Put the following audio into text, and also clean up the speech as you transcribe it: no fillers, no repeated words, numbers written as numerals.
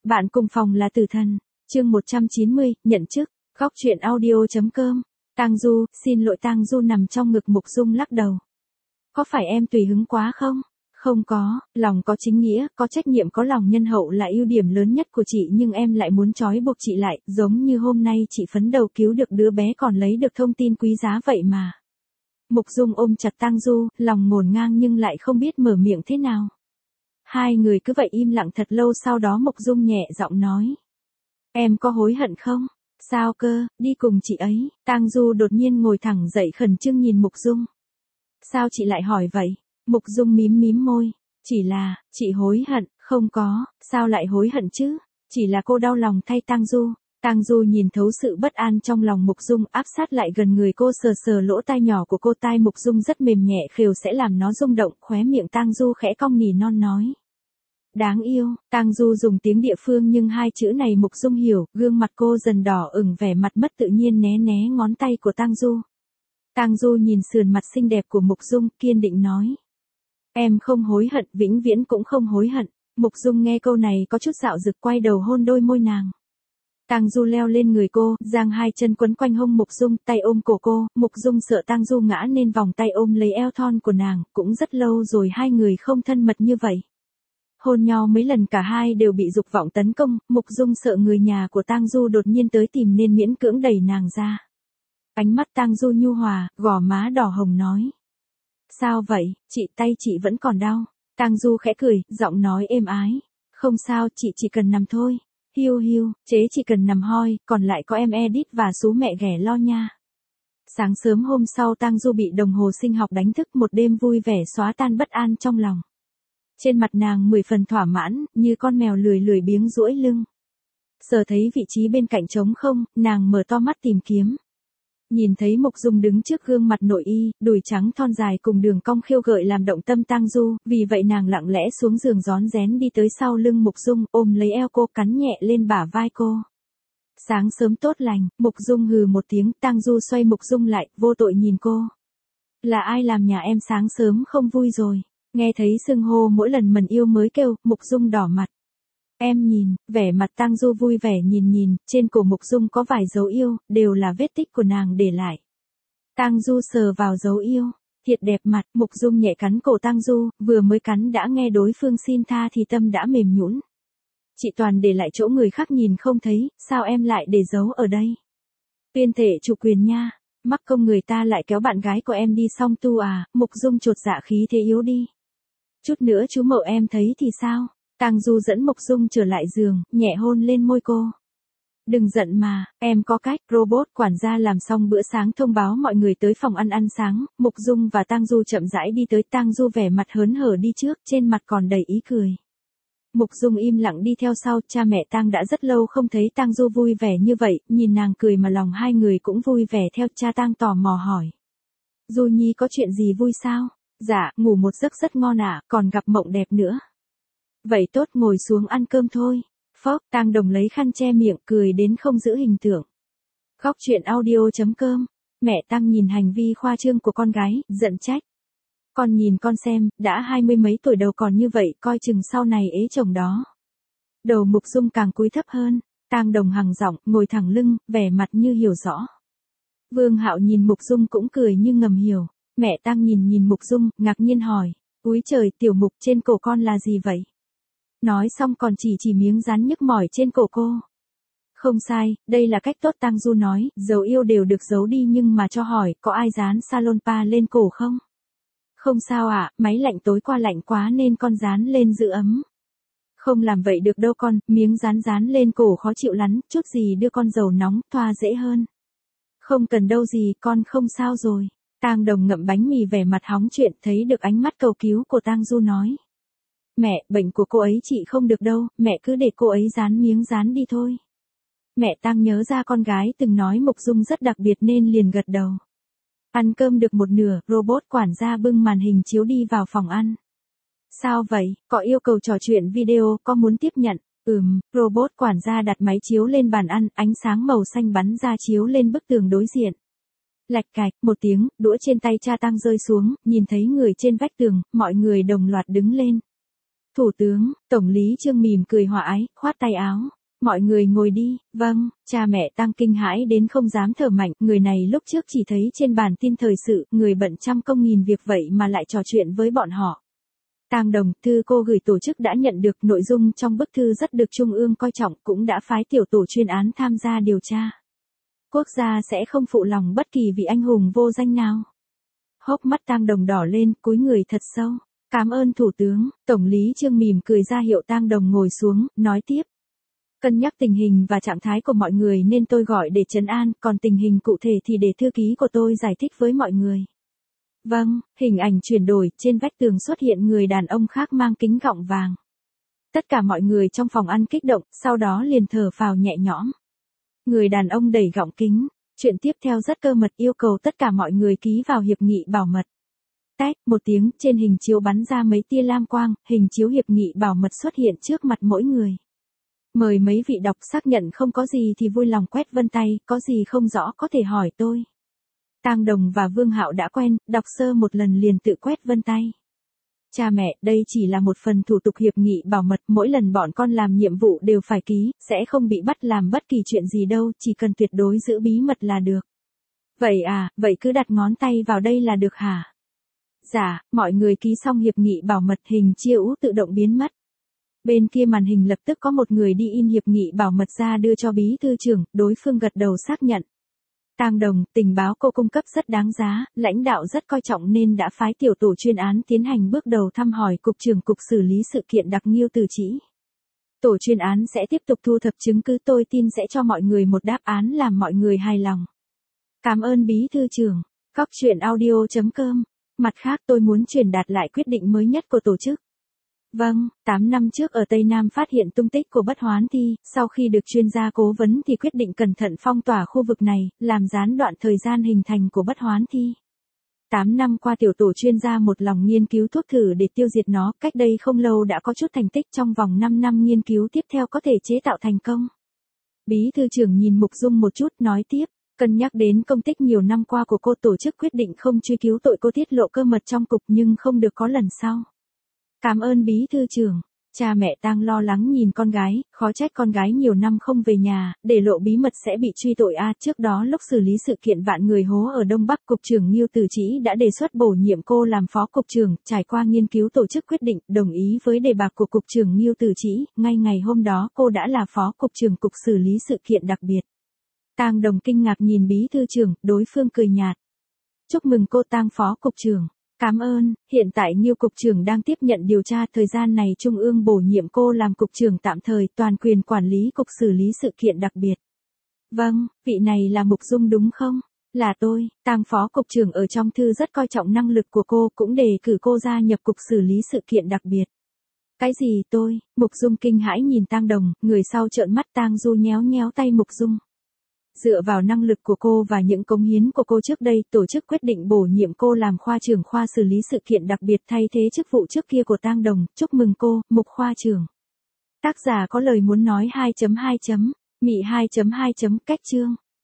Bạn cùng phòng là tử thần. Chương 190, nhận chức. Góc truyện audio.com. Tang Du, xin lỗi. Tang Du nằm trong ngực Mục Dung lắc đầu. Có phải em tùy hứng quá không? Không có, lòng có chính nghĩa, có trách nhiệm, có lòng nhân hậu là ưu điểm lớn nhất của chị, nhưng em lại muốn trói buộc chị lại, giống như hôm nay chị phấn đầu cứu được đứa bé còn lấy được thông tin quý giá vậy mà. Mục Dung ôm chặt Tang Du, lòng ngổn ngang nhưng lại không biết mở miệng thế nào. Hai người cứ vậy im lặng thật lâu, sau đó Mục Dung nhẹ giọng nói. Em có hối hận không? Sao cơ, đi cùng chị ấy. Tang Du đột nhiên ngồi thẳng dậy khẩn trương nhìn Mục Dung. Sao chị lại hỏi vậy? Mục Dung mím môi. Chỉ là, chị hối hận. Không có, sao lại hối hận chứ? Chỉ là cô đau lòng thay Tang Du. Tang Du nhìn thấu sự bất an trong lòng Mục Dung, áp sát lại gần người cô, sờ sờ lỗ tai nhỏ của cô. Tai Mục Dung rất mềm nhẹ, khều sẽ làm nó rung động. Khóe miệng Tang Du khẽ cong, nỉ non nói. Đáng yêu. Tang Du dùng tiếng địa phương nhưng hai chữ này Mục Dung hiểu, gương mặt cô dần đỏ ửng, vẻ mặt mất tự nhiên né ngón tay của Tang Du. Tang Du nhìn sườn mặt xinh đẹp của Mục Dung, kiên định nói. Em không hối hận, vĩnh viễn cũng không hối hận. Mục Dung nghe câu này có chút dạo dực, quay đầu hôn đôi môi nàng. Tang Du leo lên người cô, giang hai chân quấn quanh hông Mục Dung, tay ôm cổ cô. Mục Dung sợ Tang Du ngã nên vòng tay ôm lấy eo thon của nàng, cũng rất lâu rồi hai người không thân mật như vậy. Hôn nhau mấy lần cả hai đều bị dục vọng tấn công, Mục Dung sợ người nhà của Tang Du đột nhiên tới tìm nên miễn cưỡng đẩy nàng ra. Ánh mắt Tang Du nhu hòa, gò má đỏ hồng nói. Sao vậy, tay chị vẫn còn đau. Tang Du khẽ cười, giọng nói êm ái. Không sao, chị chỉ cần nằm thôi. Hiu, chế chỉ cần nằm hoi, còn lại có em Edith và sú mẹ ghẻ lo nha. Sáng sớm hôm sau Tang Du bị đồng hồ sinh học đánh thức, một đêm vui vẻ xóa tan bất an trong lòng. Trên mặt nàng 10 phần thỏa mãn, như con mèo lười biếng duỗi lưng. Sờ thấy vị trí bên cạnh trống không, nàng mở to mắt tìm kiếm. Nhìn thấy Mục Dung đứng trước gương mặt nội y, đùi trắng thon dài cùng đường cong khiêu gợi làm động tâm Tang Du, vì vậy nàng lặng lẽ xuống giường rón rén đi tới sau lưng Mục Dung, ôm lấy eo cô, cắn nhẹ lên bả vai cô. Sáng sớm tốt lành. Mục Dung hừ một tiếng, Tang Du xoay Mục Dung lại, vô tội nhìn cô. Là ai làm nhà em sáng sớm không vui rồi? Nghe thấy xưng hô mỗi lần mần yêu mới kêu, Mục Dung đỏ mặt. Em nhìn, vẻ mặt Tang Du vui vẻ nhìn, trên cổ Mục Dung có vài dấu yêu, đều là vết tích của nàng để lại. Tang Du sờ vào dấu yêu, thiệt đẹp mặt. Mục Dung nhẹ cắn cổ Tang Du, vừa mới cắn đã nghe đối phương xin tha thì tâm đã mềm nhũn. Chị toàn để lại chỗ người khác nhìn không thấy, sao em lại để giấu ở đây? Tuyên thể chủ quyền nha. Mắc công người ta lại kéo bạn gái của em đi song tu à? Mục Dung chột dạ, khí thế yếu đi. Chút nữa chú mậu em thấy thì sao? Tang Du dẫn Mục Dung trở lại giường, nhẹ hôn lên môi cô. Đừng giận mà, em có cách. Robot quản gia làm xong bữa sáng thông báo mọi người tới phòng ăn sáng, Mục Dung và Tang Du chậm rãi đi tới. Tang Du vẻ mặt hớn hở đi trước, trên mặt còn đầy ý cười. Mục Dung im lặng đi theo sau. Cha mẹ Tang đã rất lâu không thấy Tang Du vui vẻ như vậy, nhìn nàng cười mà lòng hai người cũng vui vẻ theo. Cha Tang tò mò hỏi. Du Nhi có chuyện gì vui sao? Dạ, ngủ một giấc rất ngon ạ, còn gặp mộng đẹp nữa. Vậy tốt, ngồi xuống ăn cơm thôi. Phốc. Tang Đồng lấy khăn che miệng, cười đến không giữ hình tượng. Góc truyện audio.com. Mẹ Tang nhìn hành vi khoa trương của con gái, giận trách. Con nhìn con xem, đã 20 mấy tuổi đầu còn như vậy, coi chừng sau này ế chồng đó. Đầu Mục Dung càng cúi thấp hơn. Tang Đồng hằng giọng, ngồi thẳng lưng, vẻ mặt như hiểu rõ. Vương Hạo nhìn Mục Dung cũng cười như ngầm hiểu. Mẹ Tang nhìn Mục Dung, ngạc nhiên hỏi. Úi trời, tiểu Mục, trên cổ con là gì vậy? Nói xong còn chỉ miếng dán nhức mỏi trên cổ cô. Không sai, đây là cách tốt. Tang Du nói, dấu yêu đều được giấu đi nhưng mà cho hỏi, có ai dán Salonpa lên cổ không? Không sao ạ, máy lạnh tối qua lạnh quá nên con dán lên giữ ấm. Không làm vậy được đâu con, miếng dán lên cổ khó chịu lắm, chút gì đưa con dầu nóng, thoa dễ hơn. Không cần đâu gì, con không sao rồi. Tang Đồng ngậm bánh mì vẻ mặt hóng chuyện, thấy được ánh mắt cầu cứu của Tang Du nói. Mẹ, bệnh của cô ấy chị không được đâu, mẹ cứ để cô ấy dán miếng dán đi thôi. Mẹ Tang nhớ ra con gái từng nói Mục Dung rất đặc biệt nên liền gật đầu. Ăn cơm được một nửa, robot quản gia bưng màn hình chiếu đi vào phòng ăn. Sao vậy, có yêu cầu trò chuyện video, có muốn tiếp nhận? Robot quản gia đặt máy chiếu lên bàn ăn, ánh sáng màu xanh bắn ra chiếu lên bức tường đối diện. Lạch cạch, một tiếng, đũa trên tay cha Tang rơi xuống, nhìn thấy người trên vách tường, mọi người đồng loạt đứng lên. Thủ tướng, Tổng lý Trương mỉm cười hòa ái, khoát tay áo. Mọi người ngồi đi, vâng, cha mẹ Tang kinh hãi đến không dám thở mạnh, người này lúc trước chỉ thấy trên bản tin thời sự, người bận trăm công nghìn việc vậy mà lại trò chuyện với bọn họ. Tang Đồng, thư cô gửi tổ chức đã nhận được, nội dung trong bức thư rất được Trung ương coi trọng, cũng đã phái tiểu tổ chuyên án tham gia điều tra. Quốc gia sẽ không phụ lòng bất kỳ vị anh hùng vô danh nào. Hốc mắt Tang Đồng đỏ lên, cúi người thật sâu. Cảm ơn Thủ tướng, Tổng lý Trương mỉm cười ra hiệu Tang Đồng ngồi xuống, nói tiếp. Cân nhắc tình hình và trạng thái của mọi người nên tôi gọi để trấn an, còn tình hình cụ thể thì để thư ký của tôi giải thích với mọi người. Vâng, hình ảnh chuyển đổi, trên vách tường xuất hiện người đàn ông khác mang kính gọng vàng. Tất cả mọi người trong phòng ăn kích động, sau đó liền thở phào nhẹ nhõm. Người đàn ông đẩy gọng kính, chuyện tiếp theo rất cơ mật, yêu cầu tất cả mọi người ký vào hiệp nghị bảo mật. Tách, một tiếng, trên hình chiếu bắn ra mấy tia lam quang, hình chiếu hiệp nghị bảo mật xuất hiện trước mặt mỗi người. Mời mấy vị đọc, xác nhận không có gì thì vui lòng quét vân tay, có gì không rõ có thể hỏi tôi. Tang Đồng và Vương Hạo đã quen, đọc sơ một lần liền tự quét vân tay. Cha mẹ, đây chỉ là một phần thủ tục hiệp nghị bảo mật, mỗi lần bọn con làm nhiệm vụ đều phải ký, sẽ không bị bắt làm bất kỳ chuyện gì đâu, chỉ cần tuyệt đối giữ bí mật là được. Vậy à, vậy cứ đặt ngón tay vào đây là được hả? Dạ, mọi người ký xong hiệp nghị bảo mật, hình chiếu tự động biến mất. Bên kia màn hình lập tức có một người đi in hiệp nghị bảo mật ra đưa cho bí thư trưởng, đối phương gật đầu xác nhận. Tang Đồng, tình báo cô cung cấp rất đáng giá, lãnh đạo rất coi trọng nên đã phái tiểu tổ chuyên án tiến hành bước đầu thăm hỏi Cục trưởng Cục xử lý sự kiện đặc Nghiêu Từ Chỉ. Tổ chuyên án sẽ tiếp tục thu thập chứng cứ, tôi tin sẽ cho mọi người một đáp án làm mọi người hài lòng. Cảm ơn bí thư trưởng. Góc truyện audio.com. Mặt khác tôi muốn truyền đạt lại quyết định mới nhất của tổ chức. Vâng, 8 năm trước ở Tây Nam phát hiện tung tích của Bất Hoán Thi, sau khi được chuyên gia cố vấn thì quyết định cẩn thận phong tỏa khu vực này, làm gián đoạn thời gian hình thành của Bất Hoán Thi. 8 năm qua tiểu tổ chuyên gia một lòng nghiên cứu thuốc thử để tiêu diệt nó, cách đây không lâu đã có chút thành tích, trong vòng 5 năm nghiên cứu tiếp theo có thể chế tạo thành công. Bí thư trưởng nhìn Mục Dung một chút, nói tiếp. Cân nhắc đến công tích nhiều năm qua của cô, tổ chức quyết định không truy cứu tội cô tiết lộ cơ mật trong cục, nhưng không được có lần sau. Cảm ơn bí thư trưởng. Cha mẹ Tang lo lắng nhìn con gái, khó trách con gái nhiều năm không về nhà, để lộ bí mật sẽ bị truy tội a. Trước đó lúc xử lý sự kiện vạn người hố ở Đông Bắc, Cục trưởng Nghiêu Từ Chỉ đã đề xuất bổ nhiệm cô làm phó cục trưởng, trải qua nghiên cứu tổ chức quyết định, đồng ý với đề bạt của Cục trưởng Nghiêu Từ Chỉ, ngay ngày hôm đó cô đã là phó cục trưởng Cục xử lý sự kiện đặc biệt. Tang Đồng kinh ngạc nhìn bí thư trưởng, đối phương cười nhạt. Chúc mừng cô Tang phó cục trưởng. Cảm ơn, hiện tại Nghiêu cục trưởng đang tiếp nhận điều tra, thời gian này Trung ương bổ nhiệm cô làm cục trưởng tạm thời, toàn quyền quản lý Cục xử lý sự kiện đặc biệt. Vâng, vị này là Mục Dung đúng không? Là tôi, Tang phó cục trưởng ở trong thư rất coi trọng năng lực của cô, cũng đề cử cô gia nhập Cục xử lý sự kiện đặc biệt. Cái gì tôi? Mục Dung kinh hãi nhìn Tang Đồng, người sau trợn mắt. Tang Du nhéo nhéo tay Mục Dung. Dựa vào năng lực của cô và những cống hiến của cô trước đây, tổ chức quyết định bổ nhiệm cô làm khoa trưởng khoa xử lý sự kiện đặc biệt, thay thế chức vụ trước kia của Tang Đồng. Chúc mừng cô, Mục khoa trưởng. Tác giả có lời muốn nói 2.2. Mị 2.2. Cách chương.